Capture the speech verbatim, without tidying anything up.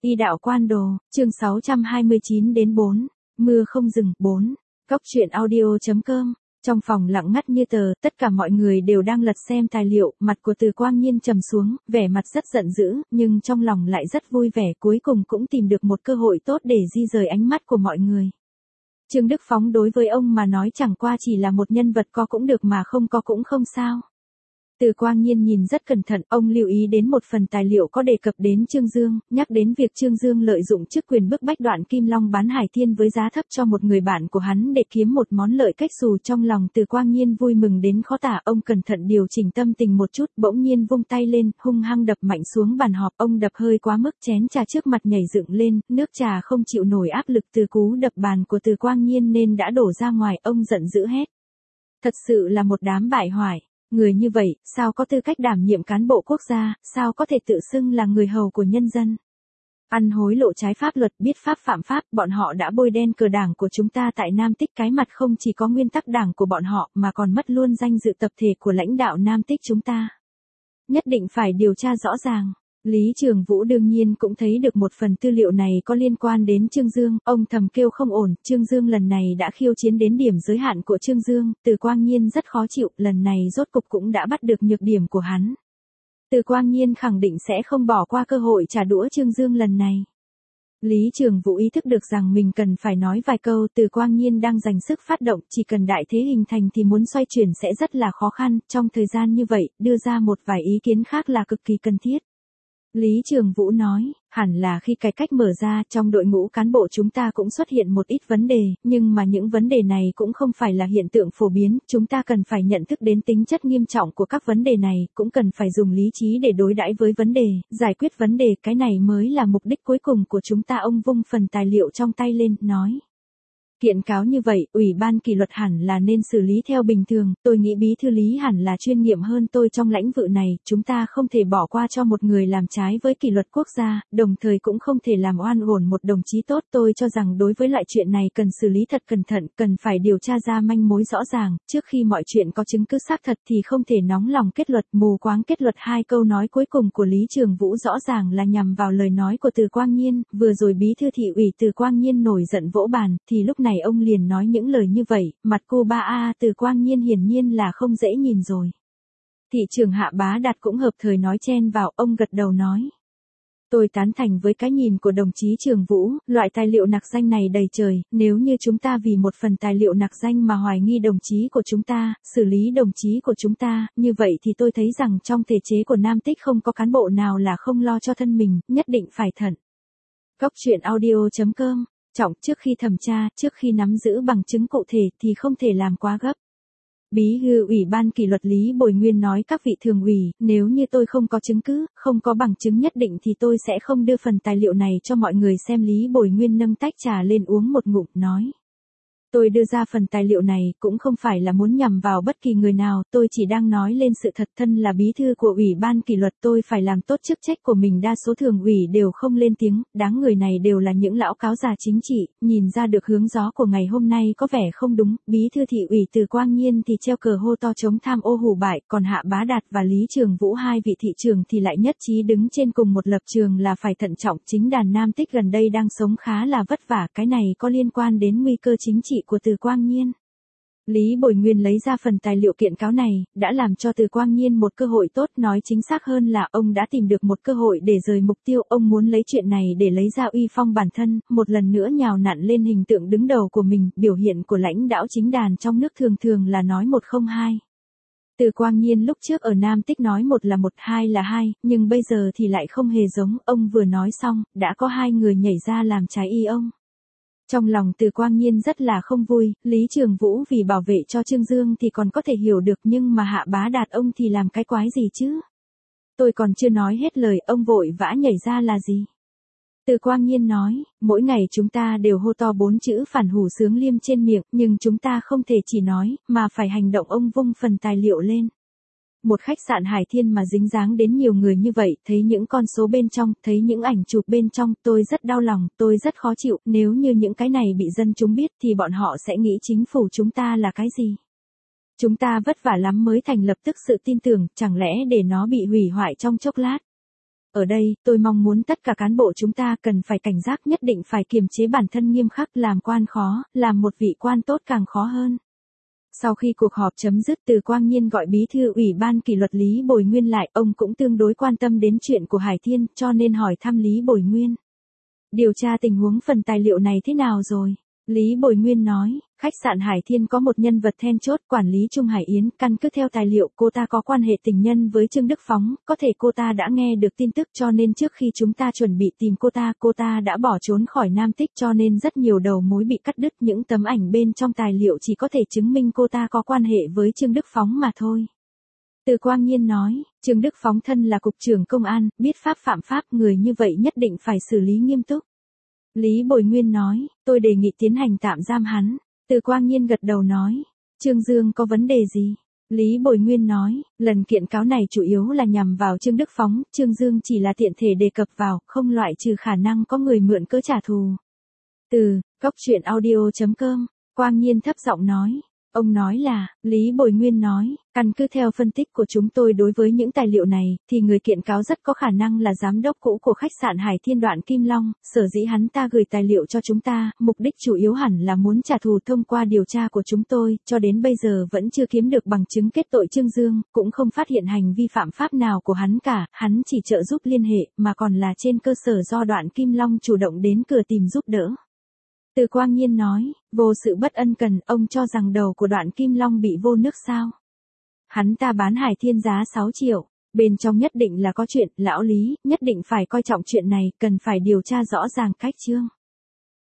Y đạo quan đồ, chương sáu trăm hai mươi chín đến bốn. Mưa không dừng, bốn. Cóc truyện audio chấm com. Trong phòng lặng ngắt như tờ, tất cả mọi người đều đang lật xem tài liệu, mặt của Từ Quang Nhiên trầm xuống, vẻ mặt rất giận dữ, nhưng trong lòng lại rất vui vẻ, cuối cùng cũng tìm được một cơ hội tốt để di rời ánh mắt của mọi người. Trương Đức Phóng đối với ông mà nói chẳng qua chỉ là một nhân vật có cũng được mà không có cũng không sao. Từ Quang Nhiên nhìn rất cẩn thận, ông lưu ý đến một phần tài liệu có đề cập đến Trương Dương, nhắc đến việc Trương Dương lợi dụng chức quyền bức bách Đoạn Kim Long bán Hải Thiên với giá thấp cho một người bạn của hắn để kiếm một món lợi cách xù. Trong lòng Từ Quang Nhiên vui mừng đến khó tả, ông cẩn thận điều chỉnh tâm tình một chút, bỗng nhiên vung tay lên, hung hăng đập mạnh xuống bàn họp, ông đập hơi quá mức, chén trà trước mặt nhảy dựng lên, nước trà không chịu nổi áp lực từ cú đập bàn của Từ Quang Nhiên nên đã đổ ra ngoài, ông giận dữ hét. Thật sự là một đám bại hoại. Người như vậy, sao có tư cách đảm nhiệm cán bộ quốc gia, sao có thể tự xưng là người hầu của nhân dân. Ăn hối lộ trái pháp luật, biết pháp phạm pháp, bọn họ đã bôi đen cờ đảng của chúng ta tại Nam Tích. Cái mặt không chỉ có nguyên tắc đảng của bọn họ mà còn mất luôn danh dự tập thể của lãnh đạo Nam Tích chúng ta. Nhất định phải điều tra rõ ràng. Lý Trường Vũ đương nhiên cũng thấy được một phần tư liệu này có liên quan đến Trương Dương, ông thầm kêu không ổn, Trương Dương lần này đã khiêu chiến đến điểm giới hạn của Trương Dương, Từ Quang Nhiên rất khó chịu, lần này rốt cục cũng đã bắt được nhược điểm của hắn. Từ Quang Nhiên khẳng định sẽ không bỏ qua cơ hội trả đũa Trương Dương lần này. Lý Trường Vũ ý thức được rằng mình cần phải nói vài câu, Từ Quang Nhiên đang dành sức phát động, chỉ cần đại thế hình thành thì muốn xoay chuyển sẽ rất là khó khăn, trong thời gian như vậy, đưa ra một vài ý kiến khác là cực kỳ cần thiết. Lý Trường Vũ nói, hẳn là khi cải cách mở ra, trong đội ngũ cán bộ chúng ta cũng xuất hiện một ít vấn đề, nhưng mà những vấn đề này cũng không phải là hiện tượng phổ biến, chúng ta cần phải nhận thức đến tính chất nghiêm trọng của các vấn đề này, cũng cần phải dùng lý trí để đối đãi với vấn đề, giải quyết vấn đề, cái này mới là mục đích cuối cùng của chúng ta. Ông vung phần tài liệu trong tay lên, nói. Kiện cáo như vậy, Ủy ban kỷ luật hẳn là nên xử lý theo bình thường, tôi nghĩ Bí thư Lý hẳn là chuyên nghiệm hơn tôi trong lãnh vực này, chúng ta không thể bỏ qua cho một người làm trái với kỷ luật quốc gia, đồng thời cũng không thể làm oan uổng một đồng chí tốt. Tôi cho rằng đối với loại chuyện này cần xử lý thật cẩn thận, cần phải điều tra ra manh mối rõ ràng, trước khi mọi chuyện có chứng cứ xác thật thì không thể nóng lòng kết luật, mù quáng kết luật. Hai câu nói cuối cùng của Lý Trường Vũ rõ ràng là nhằm vào lời nói của Từ Quang Nhiên, vừa rồi Bí thư thị ủy Từ Quang Nhiên nổi giận vỗ bàn, thì lúc này ông liền nói những lời như vậy, mặt cô ba a Từ Quang Nhiên hiển nhiên là không dễ nhìn rồi. Thị trưởng Hạ Bá Đạt cũng hợp thời nói chen vào, ông gật đầu nói. Tôi tán thành với cái nhìn của đồng chí Trường Vũ, loại tài liệu nặc danh này đầy trời, nếu như chúng ta vì một phần tài liệu nặc danh mà hoài nghi đồng chí của chúng ta, xử lý đồng chí của chúng ta, như vậy thì tôi thấy rằng trong thể chế của Nam Tích không có cán bộ nào là không lo cho thân mình, nhất định phải thận. Cóc truyện audio chấm com. Trọng, trước khi thẩm tra, trước khi nắm giữ bằng chứng cụ thể thì không thể làm quá gấp. Bí thư Ủy ban kỷ luật Lý Bồi Nguyên nói, các vị thường ủy, nếu như tôi không có chứng cứ, không có bằng chứng nhất định thì tôi sẽ không đưa phần tài liệu này cho mọi người xem. Lý Bồi Nguyên nâng tách trà lên uống một ngụm, nói. Tôi đưa ra phần tài liệu này cũng không phải là muốn nhằm vào bất kỳ người nào, tôi chỉ đang nói lên sự thật. Thân là bí thư của Ủy ban kỷ luật, tôi phải làm tốt chức trách của mình. Đa số thường ủy đều không lên tiếng, đáng người này đều là những lão cáo già chính trị, nhìn ra được hướng gió của ngày hôm nay có vẻ không đúng. Bí thư thị ủy Từ Quang Nhiên thì treo cờ hô to chống tham ô hủ bại, còn Hạ Bá Đạt và Lý Trường Vũ, hai vị thị trưởng thì lại nhất trí đứng trên cùng một lập trường là phải thận trọng. Chính đàn Nam Tích gần đây đang sống khá là vất vả, cái này có liên quan đến nguy cơ chính trị của Từ Quang Nhiên. Lý Bồi Nguyên lấy ra phần tài liệu kiện cáo này, đã làm cho Từ Quang Nhiên một cơ hội tốt, nói chính xác hơn là ông đã tìm được một cơ hội để rời mục tiêu. Ông muốn lấy chuyện này để lấy ra uy phong bản thân, một lần nữa nhào nặn lên hình tượng đứng đầu của mình. Biểu hiện của lãnh đạo chính đàn trong nước thường thường là nói một không hai. Từ Quang Nhiên lúc trước ở Nam Tích nói một là một, hai là hai, nhưng bây giờ thì lại không hề giống. Ông vừa nói xong, đã có hai người nhảy ra làm trái ý ông. Trong lòng Từ Quang Nhiên rất là không vui, Lý Trường Vũ vì bảo vệ cho Trương Dương thì còn có thể hiểu được, nhưng mà Hạ Bá Đạt ông thì làm cái quái gì chứ? Tôi còn chưa nói hết lời, ông vội vã nhảy ra là gì? Từ Quang Nhiên nói, mỗi ngày chúng ta đều hô to bốn chữ phản hủ sướng liêm trên miệng, nhưng chúng ta không thể chỉ nói, mà phải hành động. Ông vung phần tài liệu lên. Một khách sạn Hải Thiên mà dính dáng đến nhiều người như vậy, thấy những con số bên trong, thấy những ảnh chụp bên trong, tôi rất đau lòng, tôi rất khó chịu. Nếu như những cái này bị dân chúng biết thì bọn họ sẽ nghĩ chính phủ chúng ta là cái gì? Chúng ta vất vả lắm mới thành lập tức sự tin tưởng, chẳng lẽ để nó bị hủy hoại trong chốc lát? ở đây, tôi mong muốn tất cả cán bộ chúng ta cần phải cảnh giác, nhất định phải kiềm chế bản thân nghiêm khắc, làm quan khó, làm một vị quan tốt càng khó hơn. Sau khi cuộc họp chấm dứt, Từ Quang Nhiên gọi bí thư ủy ban kỷ luật Lý Bồi Nguyên lại, ông cũng tương đối quan tâm đến chuyện của Hải Thiên, cho nên hỏi thăm Lý Bồi Nguyên. Điều tra tình huống phần tài liệu này thế nào rồi? Lý Bồi Nguyên nói, khách sạn Hải Thiên có một nhân vật then chốt, quản lý Trung Hải Yến, căn cứ theo tài liệu cô ta có quan hệ tình nhân với Trương Đức Phóng, có thể cô ta đã nghe được tin tức cho nên trước khi chúng ta chuẩn bị tìm cô ta, cô ta đã bỏ trốn khỏi Nam Tích cho nên rất nhiều đầu mối bị cắt đứt, những tấm ảnh bên trong tài liệu chỉ có thể chứng minh cô ta có quan hệ với Trương Đức Phóng mà thôi. Từ Quang Nhiên nói, Trương Đức Phóng thân là cục trưởng công an, biết pháp phạm pháp, người như vậy nhất định phải xử lý nghiêm túc. Lý Bồi Nguyên nói, tôi đề nghị tiến hành tạm giam hắn. Từ Quang Nhiên gật đầu nói, Trương Dương có vấn đề gì? Lý Bồi Nguyên nói, lần kiện cáo này chủ yếu là nhằm vào Trương Đức Phóng, Trương Dương chỉ là tiện thể đề cập vào, không loại trừ khả năng có người mượn cớ trả thù. Từ, góc truyện audio chấm com, Quang Nhiên thấp giọng nói. Ông nói là, Lý Bồi Nguyên nói, căn cứ theo phân tích của chúng tôi đối với những tài liệu này, thì người kiện cáo rất có khả năng là giám đốc cũ của khách sạn Hải Thiên Đoạn Kim Long, sở dĩ hắn ta gửi tài liệu cho chúng ta, mục đích chủ yếu hẳn là muốn trả thù. Thông qua điều tra của chúng tôi, cho đến bây giờ vẫn chưa kiếm được bằng chứng kết tội Trương Dương, cũng không phát hiện hành vi phạm pháp nào của hắn cả, hắn chỉ trợ giúp liên hệ, mà còn là trên cơ sở do Đoạn Kim Long chủ động đến cửa tìm giúp đỡ. Từ Quang Nhiên nói, vô sự bất ân cần, ông cho rằng đầu của Đoạn Kim Long bị vô nước sao? Hắn ta bán Hải Thiên giá sáu triệu, bên trong nhất định là có chuyện, lão Lý, nhất định phải coi trọng chuyện này, cần phải điều tra rõ ràng cách chương.